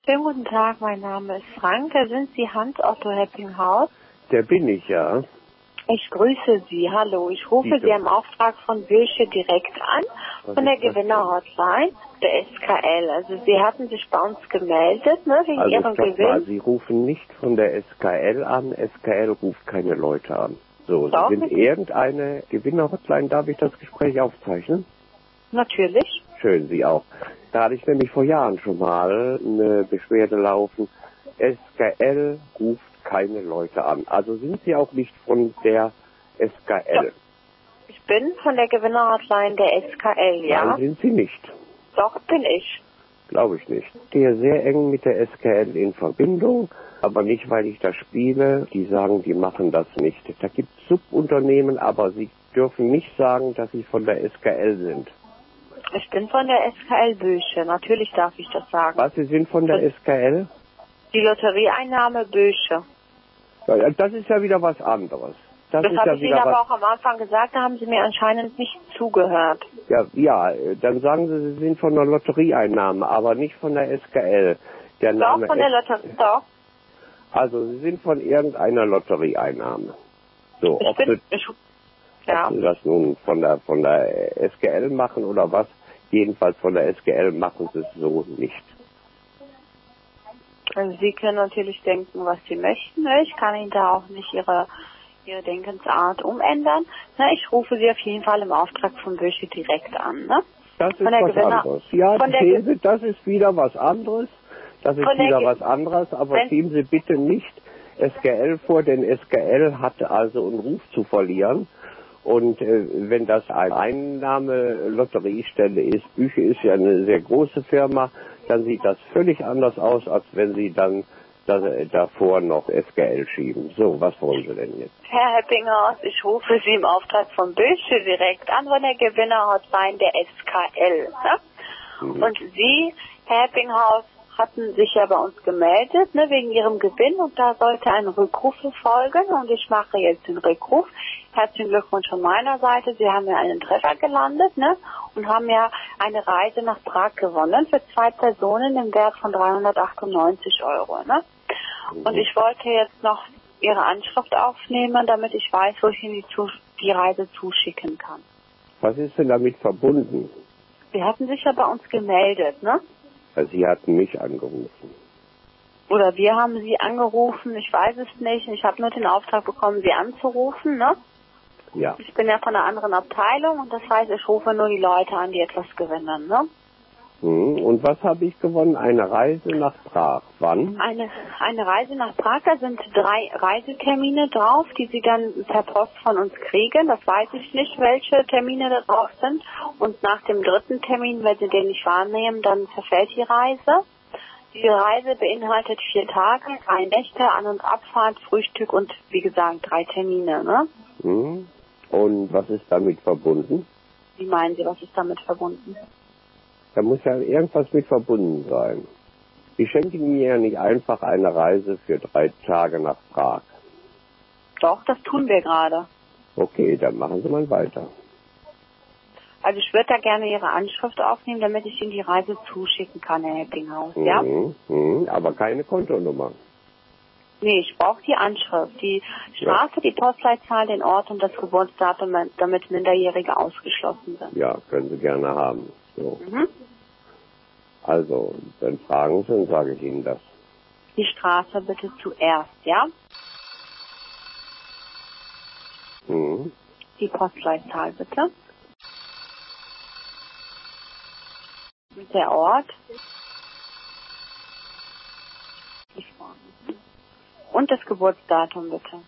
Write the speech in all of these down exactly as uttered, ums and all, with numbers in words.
Schönen guten Tag, mein Name ist Frank. Sind Sie Hans-Otto Heppinghaus? Der bin ich, ja. Ich grüße Sie. Hallo, ich rufe Bitte. Sie im Auftrag von Bösche direkt an, Was von der ist das Gewinner-Hotline der S K L. Also Sie hatten sich bei uns gemeldet, ne, wegen Also Ihrem stopp Gewinn. mal, Sie rufen nicht von der S K L an. S K L ruft keine Leute an. So, Doch, Sie sind bitte. irgendeine Gewinner-Hotline. Darf ich das Gespräch aufzeichnen? Natürlich. Schön, Sie auch. Da hatte ich nämlich vor Jahren schon mal eine Beschwerde laufen. S K L ruft keine Leute an. Also sind Sie auch nicht von der S K L? Ich bin von der Gewinner-Hotline der S K L, ja? Nein, sind Sie nicht. Doch, bin ich. Glaube ich nicht. Ich stehe sehr eng mit der S K L in Verbindung, aber nicht, weil ich da spiele. Die sagen, die machen das nicht. Da gibt es Subunternehmen, aber sie dürfen nicht sagen, dass sie von der S K L sind. Ich bin von der S K L Bösche. Natürlich darf ich das sagen. Was, Sie sind von der S K L? Die Lotterieeinnahme Bösche. Ja, das ist ja wieder was anderes. Das, Das ist habe ja ich Ihnen wieder aber was. auch am Anfang gesagt, da haben Sie mir anscheinend nicht zugehört. Ja, ja, dann sagen Sie, Sie sind von der Lotterieeinnahme, aber nicht von der S K L. Der Doch, Name von der S- Lotterie, doch. Also Sie sind von irgendeiner Lotterieeinnahme. So, Ich ob bin, Sie, ich, ja. ob Sie das nun von der von der S K L machen oder was, jedenfalls von der S K L machen Sie es so nicht. Also Sie können natürlich denken, was Sie möchten. Ne? Ich kann Ihnen da auch nicht Ihre, Ihre Denkensart umändern. Ne? Ich rufe Sie auf jeden Fall im Auftrag von Bösche direkt an. Ne? Das ist Von der was Gewinner- anderes. Ja, von der sehen Ge- Sie, das ist wieder was anderes. Das ist Von der wieder Ge- was anderes, aber Wenn- ziehen Sie bitte nicht S K L vor, denn S K L hat also einen Ruf zu verlieren. Und äh, wenn das eine Einnahme-Lotteriestelle ist, Büche ist ja eine sehr große Firma, dann sieht das völlig anders aus, als wenn Sie dann da, davor noch S K L schieben. So, was wollen Sie denn jetzt? Herr Heppinghaus, ich rufe Sie im Auftrag von Bösche direkt an, von der Gewinner-Hotline der S K L. Ne? Mhm. Und Sie, Herr Heppinghaus, hatten sich ja bei uns gemeldet, ne, wegen Ihrem Gewinn, und da sollte ein Rückruf folgen, und ich mache jetzt den Rückruf. Herzlichen Glückwunsch von meiner Seite. Sie haben ja einen Treffer gelandet, ne, und haben ja eine Reise nach Prag gewonnen für zwei Personen im Wert von dreihundertachtundneunzig Euro, ne. Und ich wollte jetzt noch Ihre Anschrift aufnehmen, damit ich weiß, wo ich Ihnen die, zu, die Reise zuschicken kann. Was ist denn damit verbunden? Sie hatten sich ja bei uns gemeldet, ne? Sie hatten mich angerufen. Oder wir haben Sie angerufen, ich weiß es nicht. Ich habe nur den Auftrag bekommen, Sie anzurufen, ne? Ja. Ich bin ja von einer anderen Abteilung, und das heißt, ich rufe nur die Leute an, die etwas gewinnen, ne? Hm. Und was habe ich gewonnen? Eine Reise nach Prag. Wann? Eine, eine Reise nach Prag, da sind drei Reisetermine drauf, die Sie dann per Post von uns kriegen. Das weiß ich nicht, welche Termine da drauf sind. Und nach dem dritten Termin, wenn Sie den nicht wahrnehmen, dann verfällt die Reise. Die Reise beinhaltet vier Tage, drei Nächte, An- und Abfahrt, Frühstück und, wie gesagt, drei Termine, ne? Hm. Und was ist damit verbunden? Wie meinen Sie, was ist damit verbunden? Da muss ja irgendwas mit verbunden sein. Ich schenke Ihnen ja nicht einfach eine Reise für drei Tage nach Prag. Doch, das tun wir gerade. Okay, dann machen Sie mal weiter. Also ich würde da gerne Ihre Anschrift aufnehmen, damit ich Ihnen die Reise zuschicken kann, Herr Heppinghaus, ja? Mhm. Mhm. Aber keine Kontonummer. Nee, ich brauche die Anschrift, die Straße, die Postleitzahl, den Ort und das Geburtsdatum, damit Minderjährige ausgeschlossen sind. Ja, können Sie gerne haben. So. Mhm. Also, dann fragen Sie, dann sage ich Ihnen das. Die Straße bitte zuerst, ja? Mhm. Die Postleitzahl bitte. Und der Ort. Und das Geburtsdatum bitte.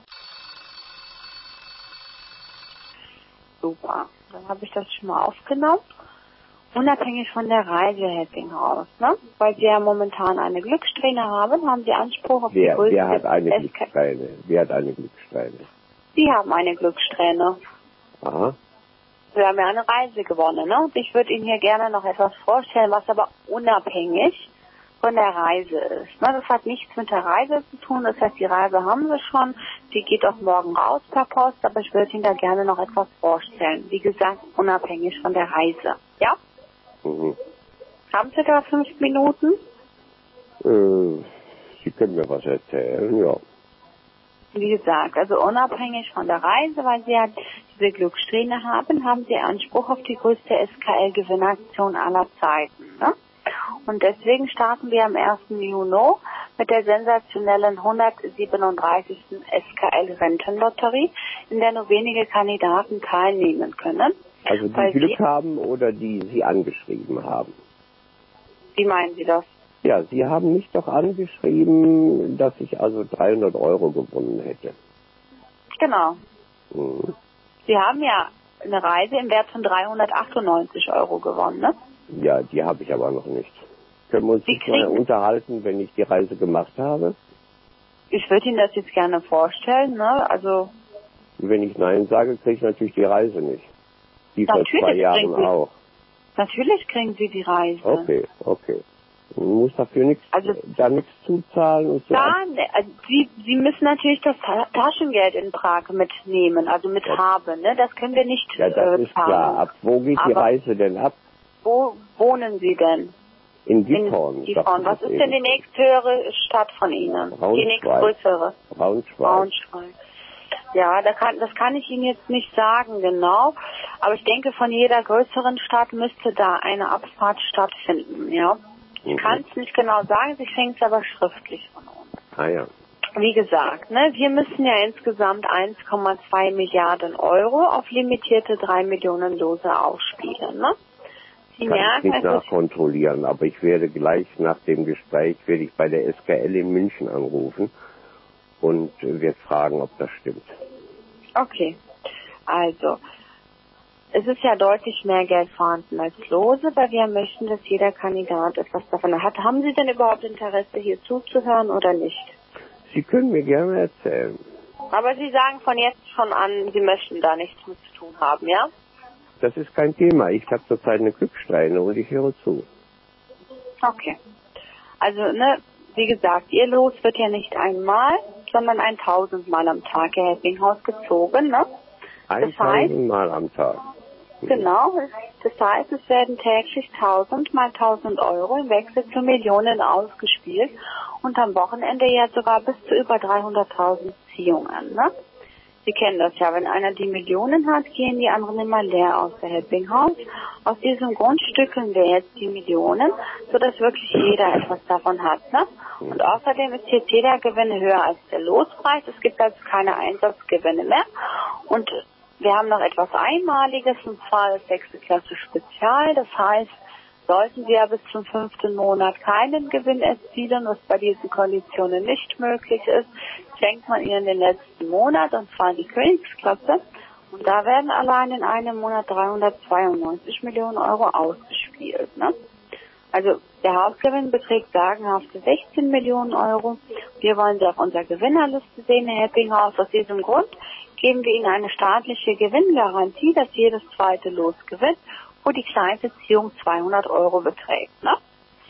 Super. Dann habe ich das schon mal aufgenommen. Unabhängig von der Reise, Herr Heppinghaus, ne? Weil Sie ja momentan eine Glückssträhne haben, haben Sie Anspruch auf Wer, die größte wer hat eine S K. Glückssträhne? Wer hat eine Glückssträhne? Sie haben eine Glückssträhne. Aha. Sie haben ja eine Reise gewonnen, ne? Und ich würde Ihnen hier gerne noch etwas vorstellen, was aber unabhängig von der Reise ist. Ne? Das hat nichts mit der Reise zu tun, das heißt, die Reise haben Sie schon, die geht auch morgen raus per Post, aber ich würde Ihnen da gerne noch etwas vorstellen. Wie gesagt, unabhängig von der Reise. Ja? Mhm. Haben Sie da fünf Minuten? können mir was erzählen, ja. Wie gesagt, also unabhängig von der Reise, weil Sie ja diese Glückssträhne haben, haben Sie Anspruch auf die größte S K L-Gewinnaktion aller Zeiten. Ne? Und deswegen starten wir am ersten Juni mit der sensationellen hundertsiebenunddreißigsten S K L-Rentenlotterie, in der nur wenige Kandidaten teilnehmen können. Also die Glück Sie haben oder die Sie angeschrieben haben? Wie meinen Sie das? Ja, Sie haben mich doch angeschrieben, dass ich also dreihundert Euro gewonnen hätte. Genau. Hm. Sie haben ja eine Reise im Wert von dreihundertachtundneunzig Euro gewonnen, ne? Ja, die habe ich aber noch nicht. Können wir uns nicht mal unterhalten, wenn ich die Reise gemacht habe? Ich würde Ihnen das jetzt gerne vorstellen, ne? Also. Wenn ich Nein sage, kriege ich natürlich die Reise nicht. Die vor zwei Jahren Sie, auch. Natürlich kriegen Sie die Reise. Okay, okay. Man muss dafür nichts, also, da nichts zuzahlen und so. Ja, also Sie, Sie müssen natürlich das Taschengeld in Prag mitnehmen, also mithaben, ne? Das können wir nicht Ja, das äh, ist klar. Ab wo geht Aber die Reise denn ab? Wo wohnen Sie denn? In Gifhorn. In Gifhorn. Was ist denn die nächsthöhere Stadt von Ihnen? Braunschweig. Die nächstgrößere? Braunschweig. Braunschweig. Ja, da kann, das kann ich Ihnen jetzt nicht sagen genau, aber ich denke, von jeder größeren Stadt müsste da eine Abfahrt stattfinden, ja. Ich Mhm. kann es nicht genau sagen, Sie kriegen es aber schriftlich von uns. Ah ja. Wie gesagt, ne, wir müssen ja insgesamt eins Komma zwei Milliarden Euro auf limitierte drei Millionen Lose ausspielen, ne? Sie Kann merken, ich nicht nachkontrollieren, aber ich werde gleich nach dem Gespräch, werde ich bei der S K L in München anrufen und werde fragen, ob das stimmt. Okay, also, es ist ja deutlich mehr Geld vorhanden als Lose, weil wir möchten, dass jeder Kandidat etwas davon hat. Haben Sie denn überhaupt Interesse, hier zuzuhören oder nicht? Sie können mir gerne erzählen. Aber Sie sagen von jetzt schon an, Sie möchten da nichts mit zu tun haben, ja? Das ist kein Thema. Ich habe zurzeit eine Glückssträhne und ich höre zu. Okay. Also, ne, wie gesagt, Ihr Los wird ja nicht einmal, sondern ein tausendmal am Tag, Herr Heppinghaus, gezogen, ne? Ein tausendmal am Tag. Genau, das heißt, es werden täglich tausend mal tausend Euro im Wechsel zu Millionen ausgespielt und am Wochenende ja sogar bis zu über dreihunderttausend Ziehungen, ne? Sie kennen das ja, wenn einer die Millionen hat, gehen die anderen immer leer aus der Heppinghaus. Aus diesem Grund stückeln wir jetzt die Millionen, sodass wirklich jeder etwas davon hat, ne? Und außerdem ist jetzt jeder Gewinn höher als der Lospreis. Es gibt also keine Einsatzgewinne mehr. Und wir haben noch etwas Einmaliges, und zwar das sechste Klasse Spezial. Das heißt, sollten Sie ja bis zum fünften Monat keinen Gewinn erzielen, was bei diesen Konditionen nicht möglich ist, schenkt man Ihnen den letzten Monat, und zwar die Königsklasse. Und da werden allein in einem Monat dreihundertzweiundneunzig Millionen Euro ausgespielt, ne? Also der Hauptgewinn beträgt sagenhafte sechzehn Millionen Euro. Wir wollen Sie auf unserer Gewinnerliste sehen, Herr Heppinghaus. Aus diesem Grund geben wir Ihnen eine staatliche Gewinngarantie, dass jedes zweite Los gewinnt, wo die kleinste Ziehung zweihundert Euro beträgt, ne?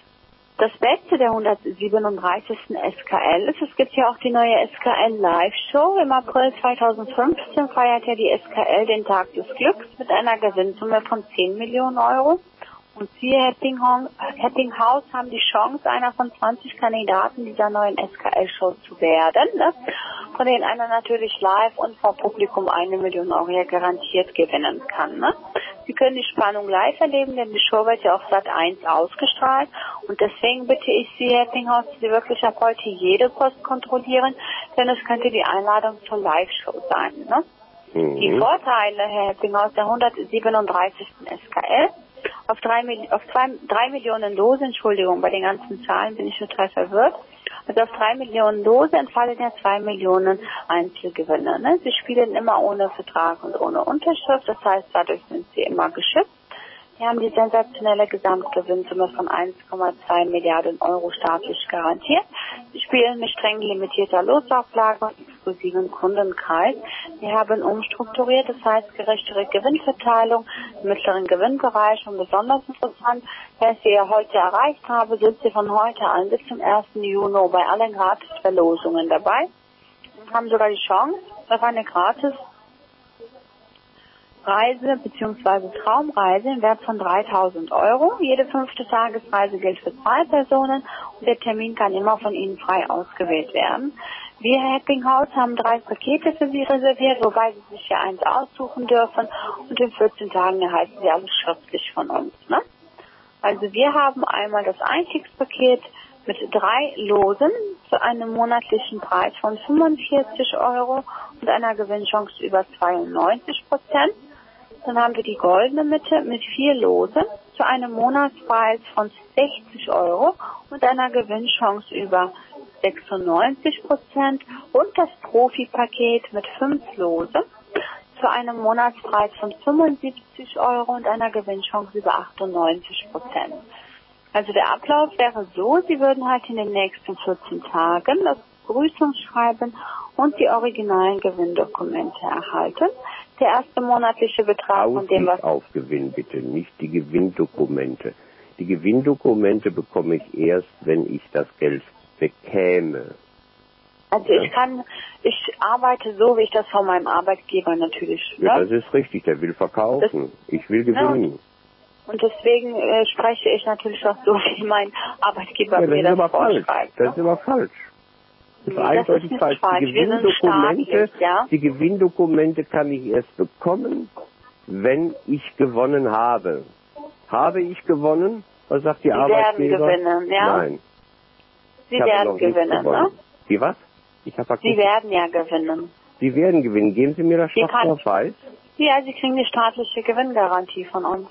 Das Beste der hundertsiebenunddreißigsten S K L ist, es gibt ja auch die neue S K L Live-Show. Im April zweitausendfünfzehn feiert ja die S K L den Tag des Glücks mit einer Gewinnsumme von zehn Millionen Euro. Und Sie, Herr Heppinghaus, haben die Chance, einer von zwanzig Kandidaten dieser neuen S K L-Show zu werden, ne? Von denen einer natürlich live und vor Publikum eine Million Euro ja garantiert gewinnen kann, ne? Sie können die Spannung live erleben, denn die Show wird ja auf Sat eins ausgestrahlt. Und deswegen bitte ich Sie, Herr Heppinghaus, dass Sie wirklich ab heute jede Post kontrollieren, denn es könnte die Einladung zur Live-Show sein, ne? Mhm. Die Vorteile, Herr Heppinghaus, der hundertsiebenunddreißigsten S K L, auf drei, auf zwei, drei Millionen Lose, Entschuldigung, bei den ganzen Zahlen bin ich total verwirrt. Also auf drei Millionen Lose entfallen ja zwei Millionen Einzelgewinne, ne? Sie spielen immer ohne Vertrag und ohne Unterschrift, das heißt, dadurch sind sie immer geschützt. Wir haben die sensationelle Gesamtgewinnsumme von eins Komma zwei Milliarden Euro staatlich garantiert. Sie spielen mit streng limitierter Losauflage und exklusiven Kundenkreis. Wir haben umstrukturiert, das heißt gerechtere Gewinnverteilung im mittleren Gewinnbereich, und besonders interessant, wer Sie ja heute erreicht habe, sind Sie von heute an bis zum ersten Juni bei allen Gratisverlosungen dabei und haben sogar die Chance auf eine gratis Reise bzw. Traumreise im Wert von dreitausend Euro. Jede fünfte Tagesreise gilt für zwei Personen und der Termin kann immer von Ihnen frei ausgewählt werden. Wir, Herr Eppinghaus, haben drei Pakete für Sie reserviert, wobei Sie sich ja eins aussuchen dürfen und in vierzehn Tagen erhalten Sie alles schriftlich von uns. Ne? Also wir haben einmal das Einstiegspaket mit drei Losen zu einem monatlichen Preis von fünfundvierzig Euro und einer Gewinnchance über zweiundneunzig Prozent. Dann haben wir die goldene Mitte mit vier Losen zu einem Monatspreis von sechzig Euro und einer Gewinnchance über sechsundneunzig Prozent und das Profi-Paket mit fünf Losen zu einem Monatspreis von fünfundsiebzig Euro und einer Gewinnchance über achtundneunzig Prozent. Also der Ablauf wäre so, Sie würden halt in den nächsten vierzehn Tagen das Begrüßungsschreiben und die originalen Gewinndokumente erhalten. Der erste monatliche Betrag von dem, was... auf Gewinn bitte, nicht die Gewinndokumente. Die Gewinndokumente bekomme ich erst, wenn ich das Geld bekäme. Also ja? ich kann, ich arbeite so, wie ich das von meinem Arbeitgeber natürlich... Ja, ne? das ist richtig, der will verkaufen. Das, ich will gewinnen. Ja, und deswegen äh, spreche ich natürlich auch so, wie mein Arbeitgeber ja, das mir das aber vorschreibt. Falsch. Das ist aber falsch. Das ist nee, eindeutig das falsch. falsch. Die Gewinndokumente, ja? die Gewinndokumente kann ich erst bekommen, wenn ich gewonnen habe. Habe ich gewonnen? Was sagt die Sie Arbeitgeber? werden gewinnen, ja? Nein. Sie werden gewinnen, ne? Die was? Ich habe Sie werden ja gewinnen. Sie werden gewinnen. Geben Sie mir das schwarz auf weiß? Ja, Sie kriegen die staatliche Gewinngarantie von uns.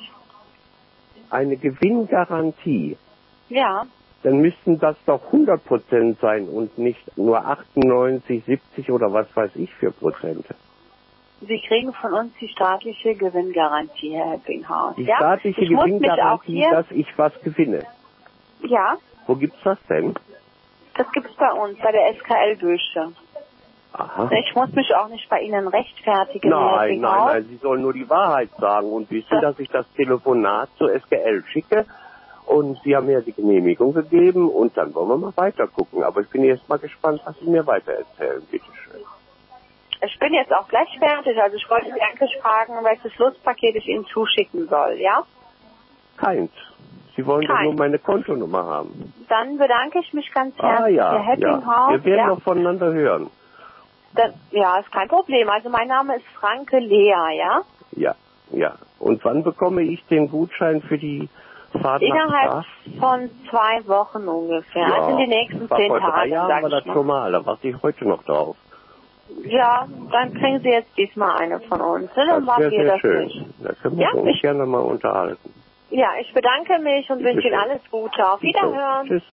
Eine Gewinngarantie? Ja. Dann müssten das doch hundert Prozent sein und nicht nur achtundneunzig, siebzig oder was weiß ich für Prozente. Sie kriegen von uns die staatliche Gewinngarantie, Herr Eppinghaus. Die ja? staatliche ich Gewinngarantie, dass ich was gewinne. Ja. Wo gibt's das denn? Das gibt's bei uns, bei der S K L-Bösche. Aha. Ich muss mich auch nicht bei Ihnen rechtfertigen, nein, Herr Nein, nein, nein, Sie sollen nur die Wahrheit sagen und wissen, das dass ich das Telefonat zur S K L schicke. Und Sie haben mir die Genehmigung gegeben und dann wollen wir mal weiter gucken. Aber ich bin jetzt mal gespannt, was Sie mir weiter erzählen. Bitte schön. Ich bin jetzt auch gleich fertig. Also ich wollte Sie eigentlich fragen, welches Lustpaket ich Ihnen zuschicken soll, ja? Keins. Sie wollen Kein. doch nur meine Kontonummer haben. Dann bedanke ich mich ganz herzlich. Ah ja, Herr ja. Eppinghaus, Wir werden ja? noch voneinander hören. Das, ja, ist kein Problem. Also mein Name ist Franke Lea, ja? Ja, ja. Und wann bekomme ich den Gutschein für die Fahrt Innerhalb nach von zwei Wochen ungefähr. Ja, also in den nächsten zehn vor Tagen. Drei Jahren war das mal. schon mal. Da warte ich heute noch drauf. Ja, dann kriegen Sie jetzt diesmal eine von uns. Ne? Dann das wäre sehr das schön. nicht. Da können wir Ja, uns ich, gerne mal unterhalten. Ja, ich bedanke mich und Bitte wünsche Ihnen schön. alles Gute. Auf Wiederhören. Tschüss.